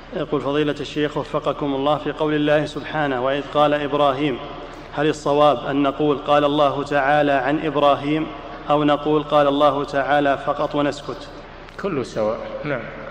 يقول فضيلة الشيخ وفقكم الله، في قول الله سبحانه وإذ قال إبراهيم، هل الصواب أن نقول قال الله تعالى عن إبراهيم، أو نقول قال الله تعالى فقط ونسكت؟ كله سواء. نعم.